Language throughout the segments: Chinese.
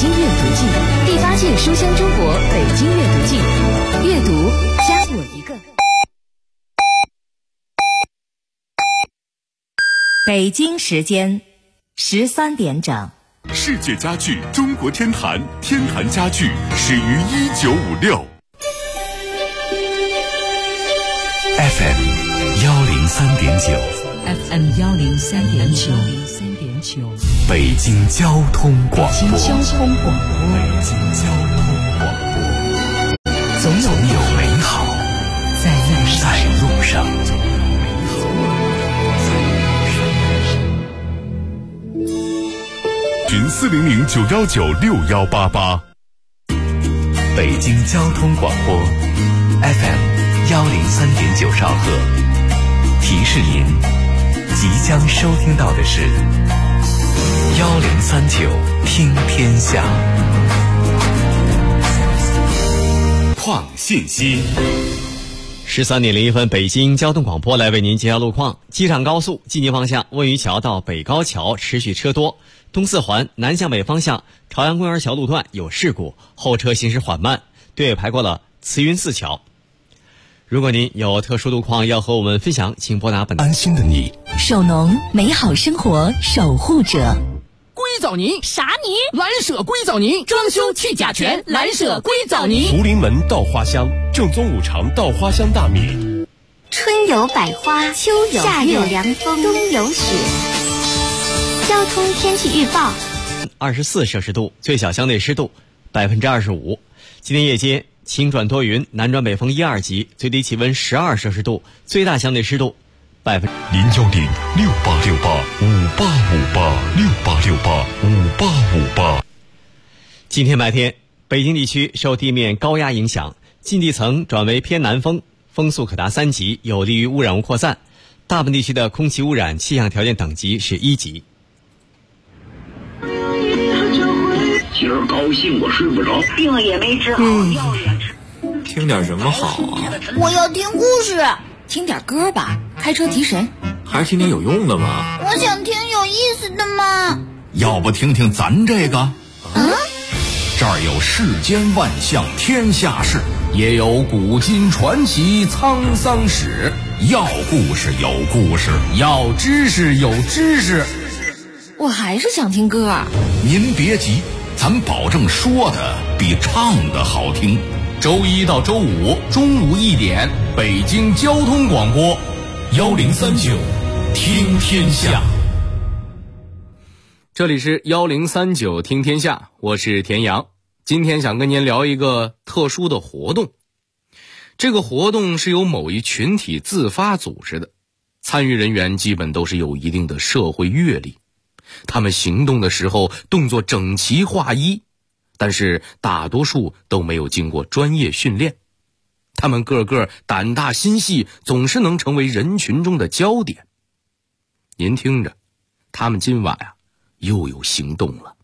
京阅读季，第8届书香中国北京阅读季，阅读加我一个。 北京时间13点整。 世界家具中国天坛，天坛家具始于1956。FM 103.9 FM 103.9 北京交通广播。 北京交通广播， 总有美好在路上。群400-919-6188。北京交通广播 FM 103.9兆赫。提示您，即将收听到的是1039听天下。况信息。 13点01分，北京交通广播来为您介绍路况。机场高速济宁方向温榆桥到北高桥持续车多，东四环南向北方向朝阳公园桥路段有事故，后车行驶缓慢，队尾排过了慈云寺桥。如果您有特殊路况要和我们分享，请拨打本安心的你， 首农美好生活守护者。 硅藻泥啥泥？ 蓝舍硅藻泥， 装修去甲醛，蓝舍硅藻泥。 福临门稻花香，正宗5常稻花香大米。 春有百花，秋有夏有凉风，冬有雪。交通天气预报 ：24摄氏度，最小相对湿度25%。今天夜间晴转多云，南转北风1、2级，最低气温12摄氏度，最大相对湿度0%。 0106868586868 今天白天，北京地区受地面高压影响，近地层转为偏南风，风速可达3级，有利于污染物扩散。大部分地区的空气污染气象条件等级是1级。 今儿高兴我睡不着， 病也没治好，药也吃。 听点什么好啊？ 我要听故事。听点歌吧，开车提神。 还是听点有用的嘛。 我想听有意思的嘛。 要不听听咱这个？这儿有世间万象天下事，也有古今传奇沧桑史。要故事有故事，要知识有知识。 我还是想听歌。 您别急，咱保证说的比唱的好听。周1到周5中午1点，北京交通广播1039听天下。 这里是1039听天下，我是田阳。今天想跟您聊一个特殊的活动。这个活动是由某一群体自发组织的，参与人员基本都是有一定的社会阅历，他们行动的时候动作整齐划一，但是大多数都没有经过专业训练。他们个个胆大心细，总是能成为人群中的焦点。您听着，他们今晚又有行动了。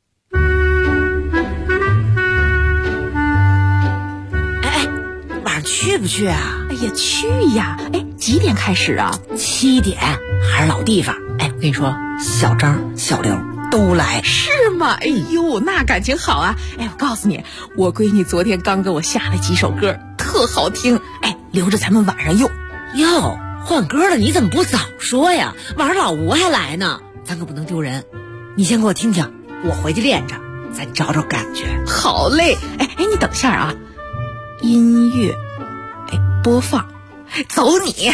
晚上去不去啊？ 哎呀，去呀！几点开始啊 ？7点，还是老地方。我跟你说，小张、小刘都来。 是吗？哎呦，那感情好啊！我告诉你，我闺女昨天刚给我下了几首歌，特好听。留着咱们晚上用。 哟，换歌了，你怎么不早说呀？晚上老吴还来呢，咱可不能丢人。你先给我听听，我回去练着，咱找找感觉。 好嘞。你等下啊。音乐，播放，走你！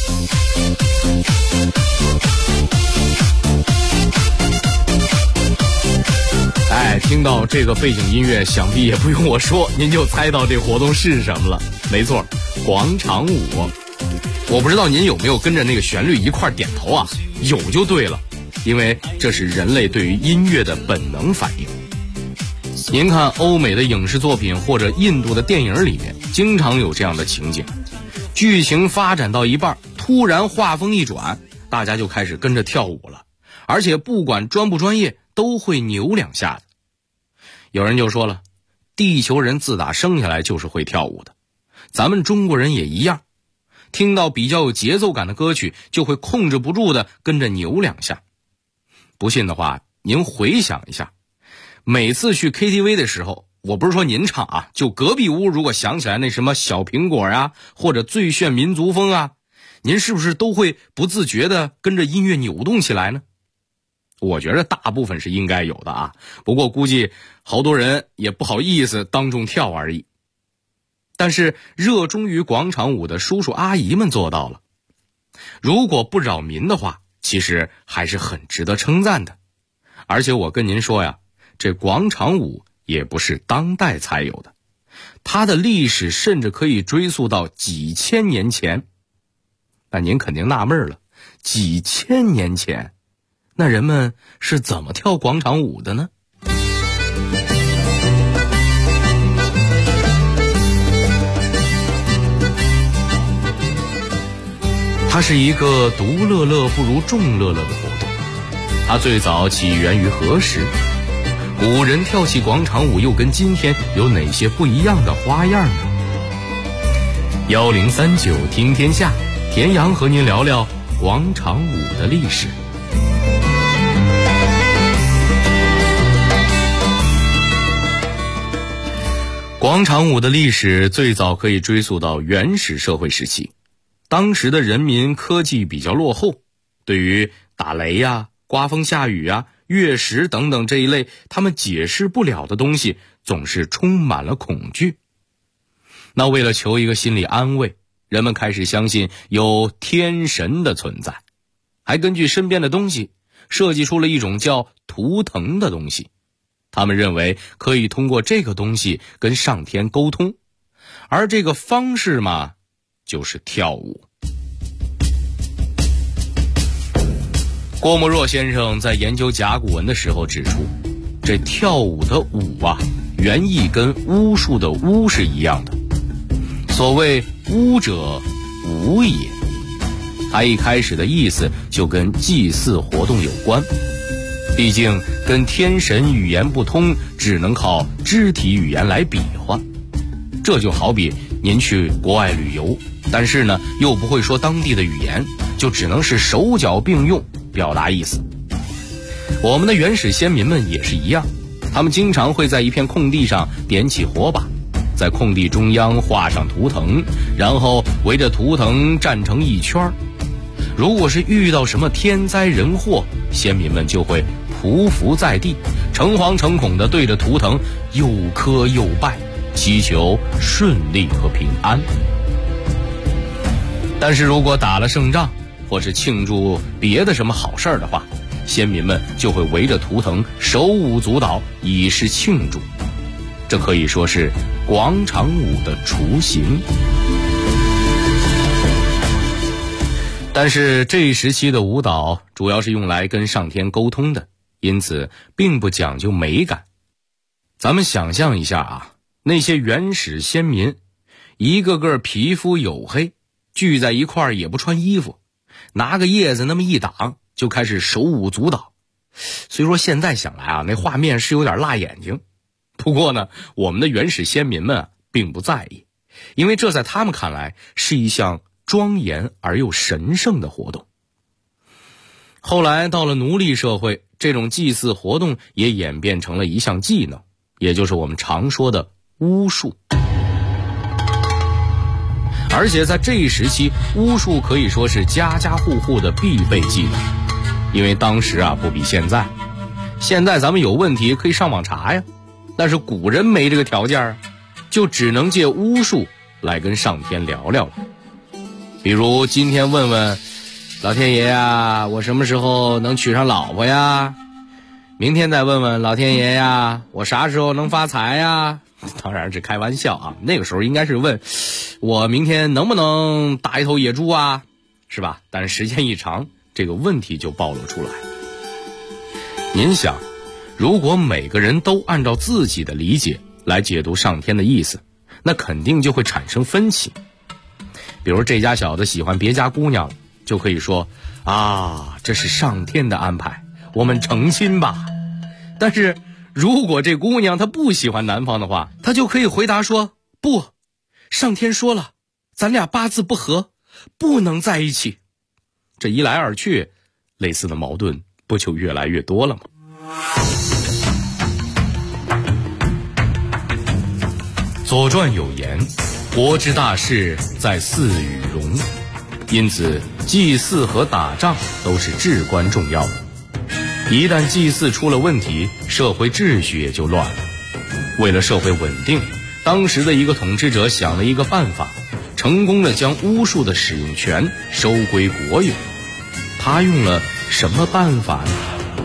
听到这个背景音乐，想必也不用我说，您就猜到这活动是什么了。没错，广场舞。我不知道您有没有跟着那个旋律一块点头啊？有就对了，因为这是人类对于音乐的本能反应。您看欧美的影视作品或者印度的电影里面，经常有这样的情景，剧情发展到一半，突然画风一转，大家就开始跟着跳舞了，而且不管专不专业，都会扭两下的。有人就说了，地球人自打生下来就是会跳舞的，咱们中国人也一样，听到比较有节奏感的歌曲，就会控制不住的跟着扭两下。不信的话，您回想一下， 每次去 KTV 的时候，我不是说您唱啊，就隔壁屋如果响起来那什么小苹果啊，或者最炫民族风啊，您是不是都会不自觉地跟着音乐扭动起来呢？我觉得大部分是应该有的啊，不过估计好多人也不好意思当众跳而已。但是热衷于广场舞的叔叔阿姨们做到了，如果不扰民的话，其实还是很值得称赞的。而且我跟您说呀，这广场舞也不是当代才有的，它的历史甚至可以追溯到几千年前。那您肯定纳闷了，几千年前那人们是怎么跳广场舞的呢？它是一个独乐乐不如众乐乐的活动。它最早起源于何时？古人跳起广场舞又跟今天有哪些不一样的花样呢？1039听天下，田阳和您聊聊广场舞的历史。广场舞的历史最早可以追溯到原始社会时期，当时的人民科技比较落后，对于打雷呀、刮风下雨啊、月食等等这一类他们解释不了的东西，总是充满了恐惧。那为了求一个心理安慰，人们开始相信有天神的存在，还根据身边的东西设计出了一种叫图腾的东西。他们认为可以通过这个东西跟上天沟通，而这个方式嘛，就是跳舞。郭沫若先生在研究甲骨文的时候指出，这跳舞的舞啊，原意跟巫术的巫是一样的。所谓巫者，舞也。它一开始的意思就跟祭祀活动有关。毕竟跟天神语言不通，只能靠肢体语言来比划。这就好比您去国外旅游，但是呢又不会说当地的语言，就只能是手脚并用表达意思。我们的原始先民们也是一样，他们经常会在一片空地上点起火把，在空地中央画上图腾，然后围着图腾站成一圈。如果是遇到什么天灾人祸，先民们就会匍匐在地，诚惶诚恐地对着图腾又磕又拜，祈求顺利和平安。但是如果打了胜仗，或是庆祝别的什么好事儿的话，先民们就会围着图腾手舞足蹈，以示庆祝。这可以说是广场舞的雏形。但是这一时期的舞蹈主要是用来跟上天沟通的，因此并不讲究美感。咱们想象一下啊，那些原始先民一个个皮肤黝黑，聚在一块儿也不穿衣服，拿个叶子那么一挡，就开始手舞足蹈。虽说现在想来啊，那画面是有点辣眼睛，不过呢，我们的原始先民们并不在意，因为这在他们看来是一项庄严而又神圣的活动。后来到了奴隶社会，这种祭祀活动也演变成了一项技能，也就是我们常说的巫术。而且在这一时期，巫术可以说是家家户户的必备技能，因为当时啊不比现在。现在咱们有问题可以上网查呀，但是古人没这个条件啊，就只能借巫术来跟上天聊聊了。比如今天问问老天爷呀，我什么时候能娶上老婆呀？明天再问问老天爷呀，我啥时候能发财呀？当然是开玩笑啊，那个时候应该是问我明天能不能打一头野猪啊，是吧？但是时间一长，这个问题就暴露出来。您想，如果每个人都按照自己的理解来解读上天的意思，那肯定就会产生分歧。比如这家小子喜欢别家姑娘，就可以说啊，这是上天的安排，我们成亲吧。但是如果这姑娘她不喜欢男方的话，她就可以回答说，不，上天说了，咱俩八字不合，不能在一起。这一来二去，类似的矛盾不就越来越多了吗？ 左传有言，国之大事在祀与戎，因此祭祀和打仗都是至关重要的。一旦祭祀出了问题，社会秩序也就乱了。为了社会稳定，当时的一个统治者想了一个办法，成功地将巫术的使用权收归国有。他用了什么办法呢？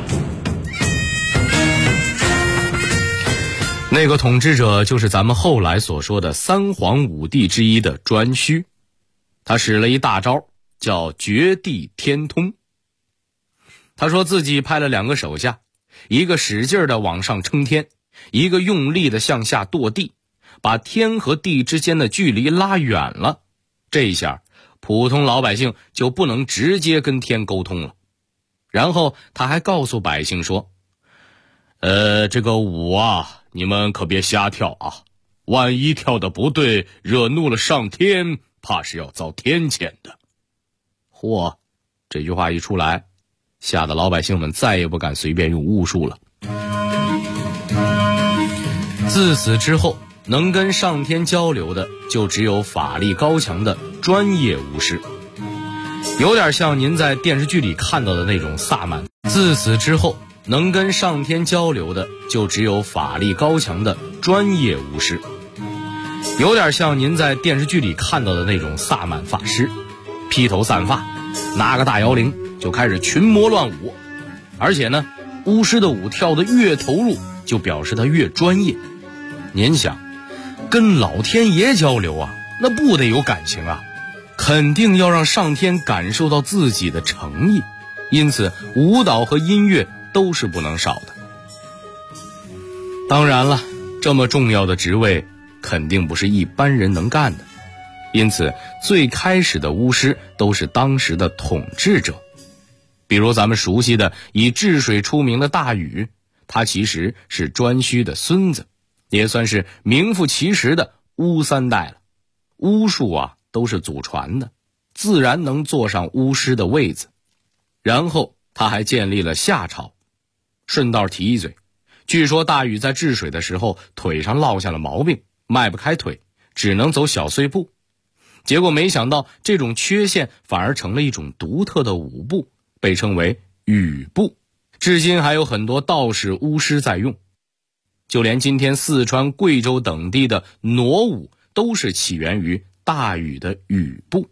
那个统治者就是咱们后来所说的三皇五帝之一的颛顼。他使了一大招，叫绝地天通。他说自己派了2个手下，一个使劲地往上撑天，一个用力地向下跺地，把天和地之间的距离拉远了。这一下普通老百姓就不能直接跟天沟通了。然后他还告诉百姓说，这个舞啊，你们可别瞎跳啊，万一跳得不对，惹怒了上天，怕是要遭天谴的。嚯，这句话一出来，吓得老百姓们再也不敢随便用巫术了。自此之后，能跟上天交流的就只有法力高强的专业巫师，有点像您在电视剧里看到的那种萨满。自此之后，能跟上天交流的就只有法力高强的专业巫师，有点像您在电视剧里看到的那种萨满法师，披头散发，拿个大摇铃就开始群魔乱舞。而且呢，巫师的舞跳得越投入，就表示他越专业。您想，跟老天爷交流啊，那不得有感情啊，肯定要让上天感受到自己的诚意。因此舞蹈和音乐都是不能少的。当然了，这么重要的职位肯定不是一般人能干的，因此最开始的巫师都是当时的统治者。比如咱们熟悉的以治水出名的大禹，他其实是颛顼的孙子，也算是名副其实的巫三代了。巫术啊都是祖传的，自然能坐上巫师的位子。然后他还建立了夏朝。顺道提一嘴，据说大禹在治水的时候腿上落下了毛病，迈不开腿，只能走小碎步。结果没想到这种缺陷反而成了一种独特的舞步，被称为禹步，至今还有很多道士巫师在用。就连今天四川贵州等地的傩舞都是起源于大禹的禹步。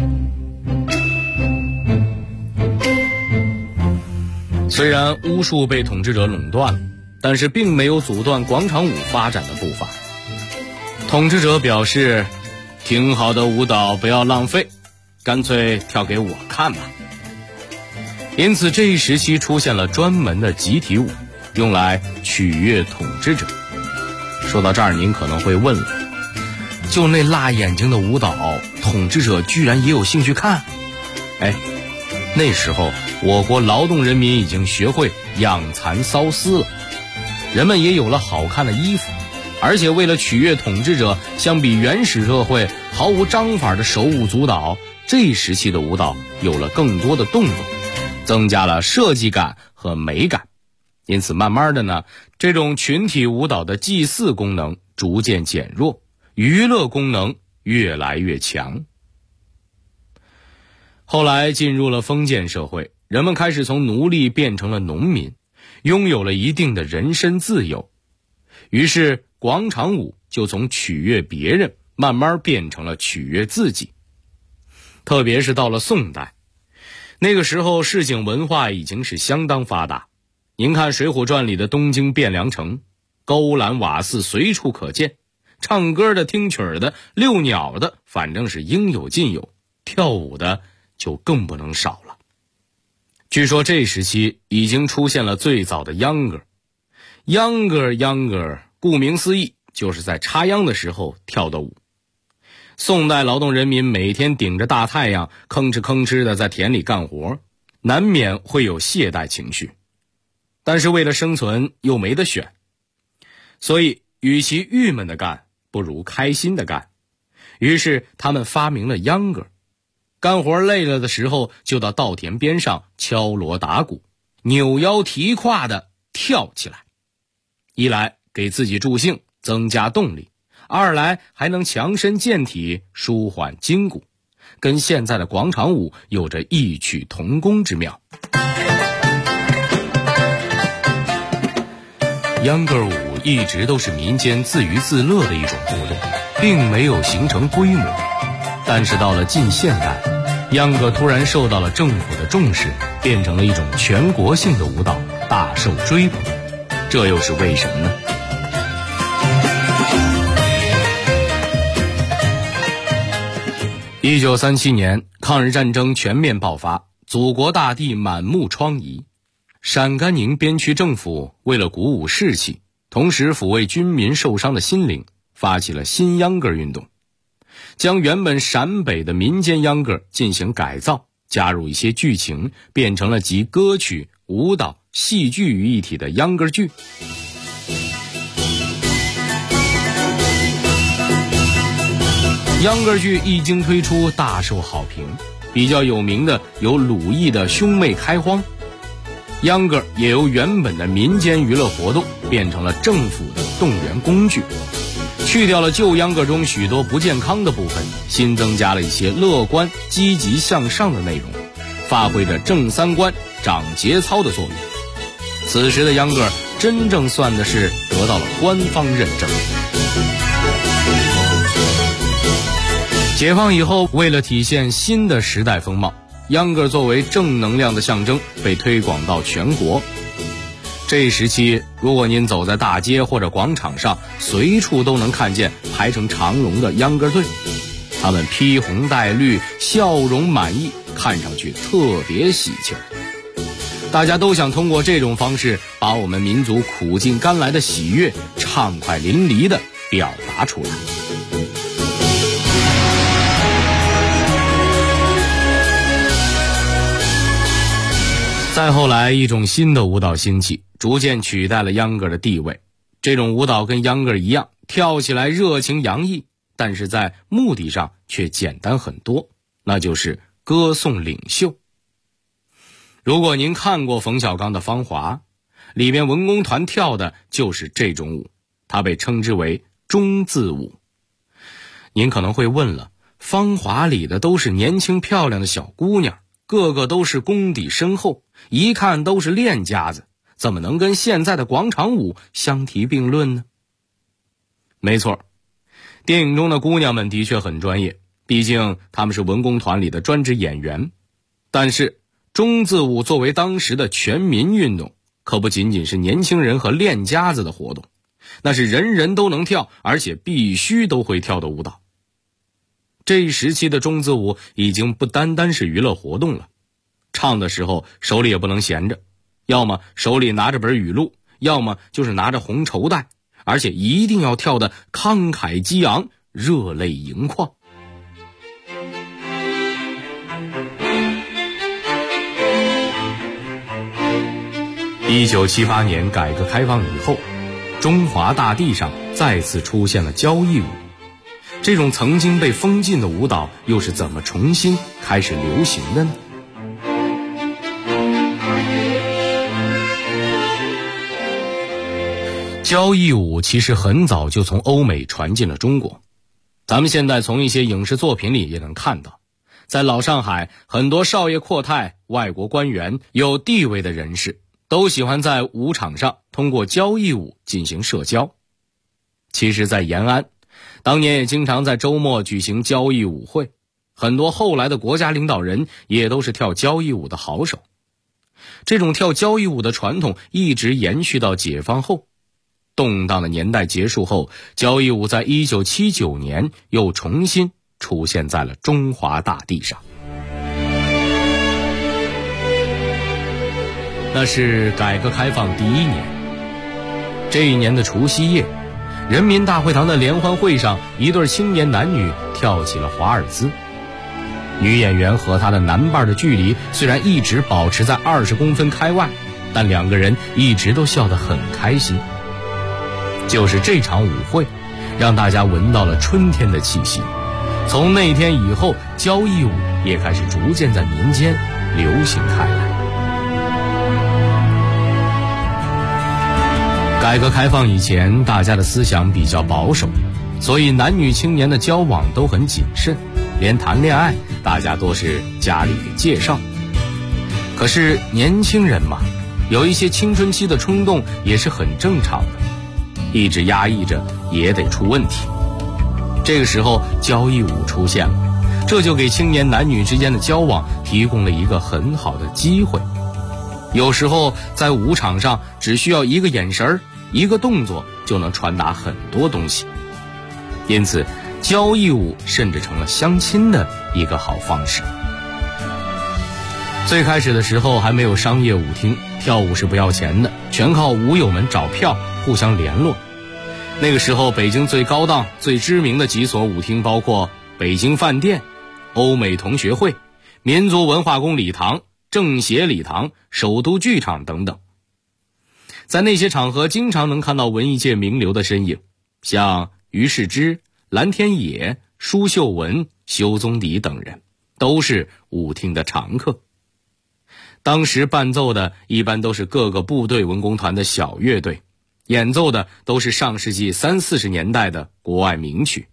虽然巫术被统治者垄断了，但是并没有阻断广场舞发展的步伐。统治者表示，挺好的舞蹈不要浪费，干脆跳给我看吧。因此这一时期出现了专门的集体舞，用来取悦统治者。说到这儿，您可能会问了，就那辣眼睛的舞蹈，统治者居然也有兴趣看？那时候我国劳动人民已经学会养蚕缫丝了，人们也有了好看的衣服，而且为了取悦统治者，相比原始社会毫无章法的手舞足蹈，这一时期的舞蹈有了更多的动作，增加了设计感和美感。因此慢慢的呢，这种群体舞蹈的祭祀功能逐渐减弱，娱乐功能越来越强。后来进入了封建社会，人们开始从奴隶变成了农民，拥有了一定的人身自由。于是广场舞就从取悦别人慢慢变成了取悦自己。特别是到了宋代，那个时候市井文化已经是相当发达。您看《水浒传》里的东京汴梁城，勾栏瓦肆随处可见，唱歌的、听曲儿的、遛鸟的，反正是应有尽有，跳舞的就更不能少了。据说这时期已经出现了最早的秧歌。秧歌顾名思义，就是在插秧的时候跳的舞。宋代劳动人民每天顶着大太阳，吭哧吭哧的在田里干活，难免会有懈怠情绪。但是为了生存又没得选，所以与其郁闷的干，不如开心的干。于是他们发明了秧歌。干活累了的时候，就到稻田边上敲锣打鼓，扭腰提胯的跳起来。一来给自己助兴，增加动力； 二来还能强身健体，舒缓筋骨，跟现在的广场舞有着异曲同工之妙。秧歌舞一直都是民间自娱自乐的一种活动，并没有形成规模。但是到了近现代，秧歌突然受到了政府的重视，变成了一种全国性的舞蹈，大受追捧。这又是为什么呢？1937年，抗日战争全面爆发，祖国大地满目疮痍。陕甘宁边区政府为了鼓舞士气，同时抚慰军民受伤的心灵，发起了新秧歌运动，将原本陕北的民间秧歌进行改造，加入一些剧情，变成了集歌曲、舞蹈、戏剧于一体的秧歌剧。秧歌剧一经推出，大受好评。比较有名的有鲁艺的《兄妹开荒》。秧歌也由原本的民间娱乐活动变成了政府的动员工具，去掉了旧秧歌中许多不健康的部分，新增加了一些乐观、积极向上的内容，发挥着正三观、长节操的作用。此时的秧歌真正算的是得到了官方认证。解放以后，为了体现新的时代风貌，秧歌作为正能量的象征被推广到全国。这一时期，如果您走在大街或者广场上，随处都能看见排成长龙的秧歌队，他们披红戴绿，笑容满意，看上去特别喜庆。大家都想通过这种方式把我们民族苦尽甘来的喜悦畅快淋漓地表达出来。再后来，一种新的舞蹈兴起，逐渐取代了秧歌的地位。这种舞蹈跟秧歌一样，跳起来热情洋溢，但是在目的上却简单很多，那就是歌颂领袖。如果您看过冯小刚的《芳华》，里面文工团跳的就是这种舞，它被称之为中字舞。您可能会问了，《芳华》里的都是年轻漂亮的小姑娘，个个都是功底深厚，一看都是练家子，怎么能跟现在的广场舞相提并论呢？没错，电影中的姑娘们的确很专业，毕竟她们是文工团里的专职演员。但是中字舞作为当时的全民运动，可不仅仅是年轻人和练家子的活动，那是人人都能跳，而且必须都会跳的舞蹈。这一时期的中字舞已经不单单是娱乐活动了，唱的时候手里也不能闲着，要么手里拿着本语录，要么就是拿着红绸带，而且一定要跳得慷慨激昂，热泪盈眶。1978年改革开放以后，中华大地上再次出现了交谊舞。这种曾经被封禁的舞蹈又是怎么重新开始流行的呢？交谊舞其实很早就从欧美传进了中国，咱们现在从一些影视作品里也能看到，在老上海，很多少爷阔太、外国官员、有地位的人士都喜欢在舞场上通过交谊舞进行社交。其实在延安，当年也经常在周末举行交谊舞会，很多后来的国家领导人也都是跳交谊舞的好手。这种跳交谊舞的传统一直延续到解放后。动荡的年代结束后，交谊舞在1979年又重新出现在了中华大地上。那是改革开放第1年，这一年的除夕夜，人民大会堂的联欢会上，一对青年男女跳起了华尔兹。女演员和她的男伴的距离虽然一直保持在20公分开外，但两个人一直都笑得很开心。就是这场舞会，让大家闻到了春天的气息。从那天以后，交谊舞也开始逐渐在民间流行开来。改革开放以前，大家的思想比较保守， 所以男女青年的交往都很谨慎，连谈恋爱大家都是家里给介绍。可是年轻人嘛，有一些青春期的冲动也是很正常的，一直压抑着也得出问题。这个时候交谊舞出现了，这就给青年男女之间的交往提供了一个很好的机会。有时候在舞场上只需要一个眼神一个动作就能传达很多东西，因此交谊舞甚至成了相亲的一个好方式。最开始的时候还没有商业舞厅，跳舞是不要钱的，全靠舞友们找票互相联络。那个时候北京最高档最知名的几所舞厅包括北京饭店、欧美同学会、民族文化宫礼堂、政协礼堂、首都剧场等等。在那些场合经常能看到文艺界名流的身影，像于世之、蓝天野、舒秀文、修宗迪等人都是舞厅的常客。当时伴奏的一般都是各个部队文工团的小乐队，演奏的都是上世纪30、40年代的国外名曲。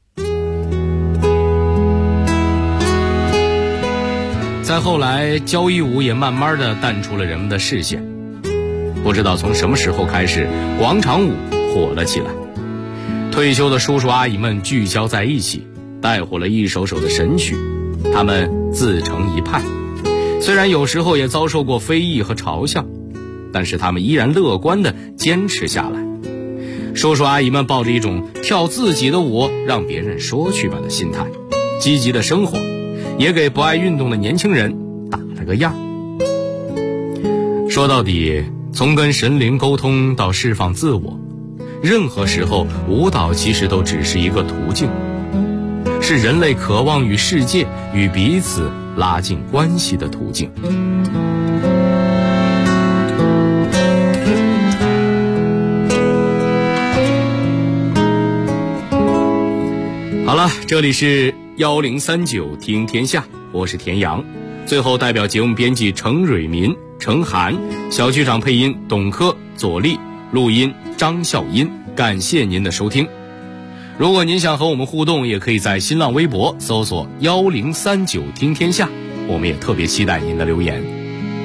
再后来交谊舞也慢慢的淡出了人们的视线，不知道从什么时候开始，广场舞火了起来。退休的叔叔阿姨们聚焦在一起，带火了一首首的神曲，他们自成一派。虽然有时候也遭受过非议和嘲笑，但是他们依然乐观地坚持下来。叔叔阿姨们抱着一种跳自己的舞让别人说去吧的心态，积极的生活，也给不爱运动的年轻人打了个样。说到底，从跟神灵沟通到释放自我，任何时候舞蹈其实都只是一个途径，是人类渴望与世界与彼此拉近关系的途径。好了，这里是1039听天下，我是田阳。最后代表节目编辑程蕊民、程涵，小剧场配音董珂、左立，录音张笑音，感谢您的收听。如果您想和我们互动，也可以在新浪微博搜索1039听天下，我们也特别期待您的留言。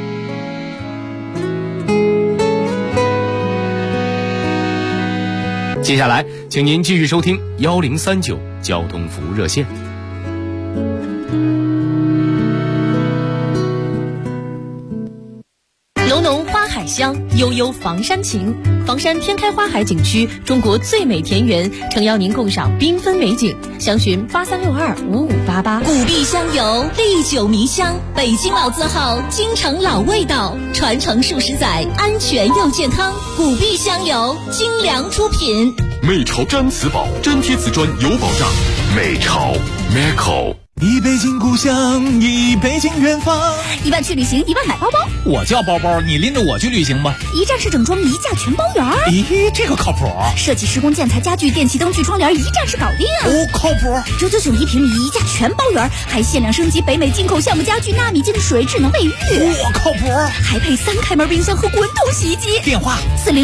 接下来请您继续收听1039交通服务热线。 浓浓花海香，悠悠房山情。房山天开花海景区，中国最美田园，诚邀您共赏缤纷美景。详询83625588。 古壁香油，历久弥香，北京老字号，京城老味道，传承数十载，安全又健康。古壁香油，精良出品。 美潮毡瓷宝，粘贴瓷砖有保障。美潮 Meco。 一北京故乡，一北京远方。 1万去旅行，1万买包包。 我叫包包，你拎着我去旅行吧。 一站式整装，一价全包圆。 咦，这个靠谱。 设计施工建材家具电器灯具窗帘，一站式搞定。 哦，靠谱。 999一平米，一价全包圆，还限量升级北美进口橡木家具，纳米净水，智能卫浴。 我靠谱。 还配3开门冰箱和滚筒洗衣机。 电话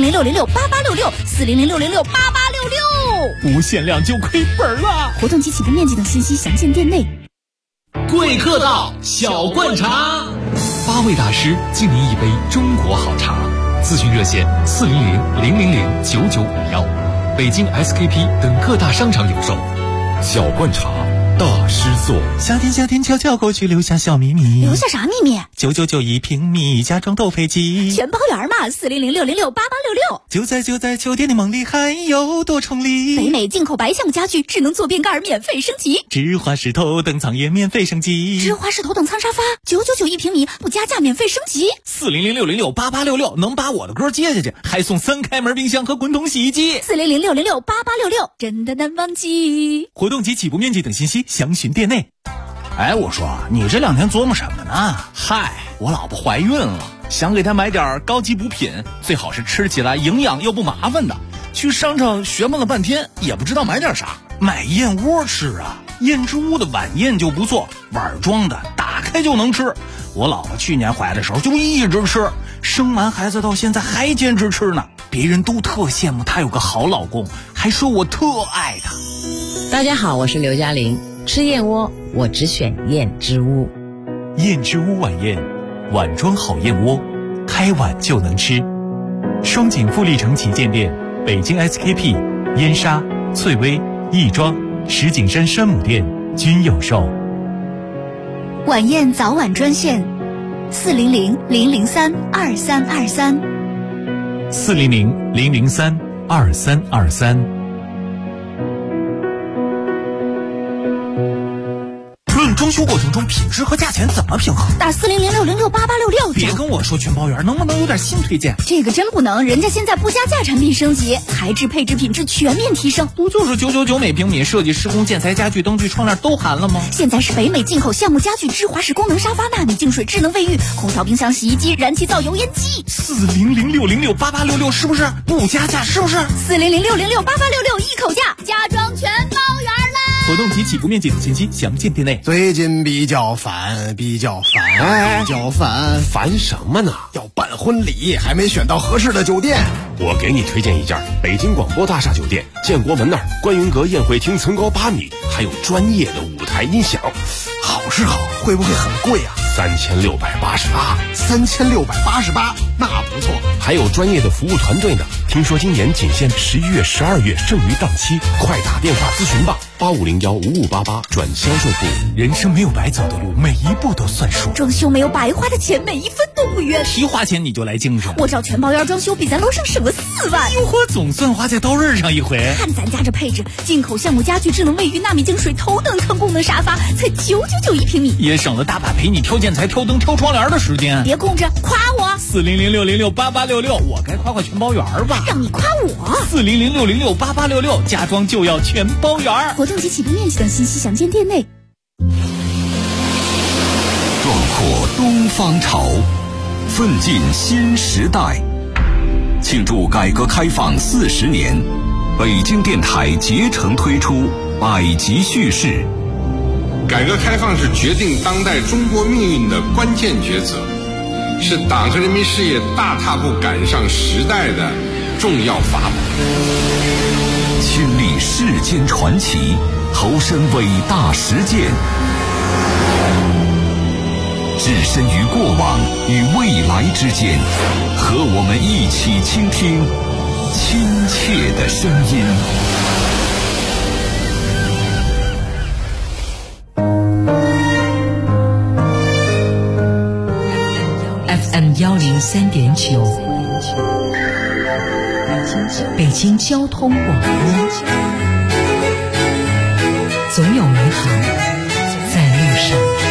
400668866，400668866。 无限量就亏本了。 活动及起步面积等信息详见店内。 贵客到，小罐茶 ，8位大师敬您一杯中国好茶。咨询热线400-000-9951，北京 SKP 等各大商场有售。 小罐茶，大师做。 夏天悄悄过去，留下小秘密。 留下啥秘密 ？999一平米，家装豆飞机， 全包圆嘛。400668866。 就在酒店的梦里，还有多重礼。 北美进口白橡木家具，智能坐便盖免费升级。 芝华士头等舱也免费升级。 芝华士头等舱沙发999一平米，不加价免费升级。 400668866能把我的歌接下去，还送3开门冰箱和滚筒洗衣机。 400668866，真的难忘记。 活动及起步面积等信息详询店内。 哎，我说你这2天琢磨什么呢？ 嗨，我老婆怀孕了，想给她买点高级补品，最好是吃起来营养又不麻烦的。去商场学问了半天，也不知道买点啥。买燕窝吃啊，燕之屋的晚宴就不错，碗装的，打开就能吃。我老婆去年怀的时候就一直吃，生完孩子到现在还坚持吃呢。 别人都特羡慕她有个好老公，还说我特爱她。 大家好，我是刘嘉玲。吃燕窝，我只选燕之屋。 燕之屋晚宴，碗装好燕窝，开碗就能吃。双井富力城旗舰店、北京 SKP、燕莎、翠微、亦庄、石景山山姆店均有售。 晚宴早晚专线：400-003-2323。 400-003-2323。 论装修过程中品质和价钱怎么平衡？ 打400-606-8866。 别跟我说全包圆，能不能有点新推荐？ 这个真不能，人家现在不加价产品升级，材质配置品质全面提升。 不就是999每平米，设计施工建材家具灯具窗帘都含了吗？ 现在是北美进口橡木家具、芝华士功能沙发、纳米净水智能卫浴、空调、冰箱、洗衣机、燃气灶、油烟机。 400-606-8866是不是不加价？是不是 400-606-8866一口价，家装全包圆啦！ 活动及起步面积等信息详见店内。 最近比较烦， 烦什么呢？ 要办婚礼，还没选到合适的酒店。 我给你推荐一家北京广播大厦酒店，建国门那儿观云阁宴会厅层高8米，还有专业的舞台音响。 好是好，会不会很贵啊 ？3688， 那不错。 还有专业的服务团队呢。听说今年仅限11月、12月，剩余档期，快打电话咨询吧，8501-5588转销售部。 人生没有白走的路，每一步都算数。 装修没有白花的钱，每一分都不冤。 提花钱你就来精神， 我找全包圆装修，比咱楼上省了4万。 哟呵，总算花在刀刃上一回。 看咱家这配置，进口橡木家具、智能卫浴、纳米净水、头等舱功能沙发，才999一平米， 也省了大把陪你挑建材、挑灯、挑窗帘的时间。 别空着，夸我。 400-606-8866，我该夸全包圆吧？ 让你夸我。 400-606-8866，家装就要全包圆。 活动及起步面积等信息详见店内。 壮阔东方潮，奋进新时代。庆祝改革开放40年，北京电台竭诚推出百集叙事。 改革开放是决定当代中国命运的关键抉择，是党和人民事业大踏步赶上时代的重要法宝。 亲历世间传奇，投身伟大实践，置身于过往与未来之间，和我们一起倾听亲切的声音。 FM 103.9，北京交通广播，总有美好在路上。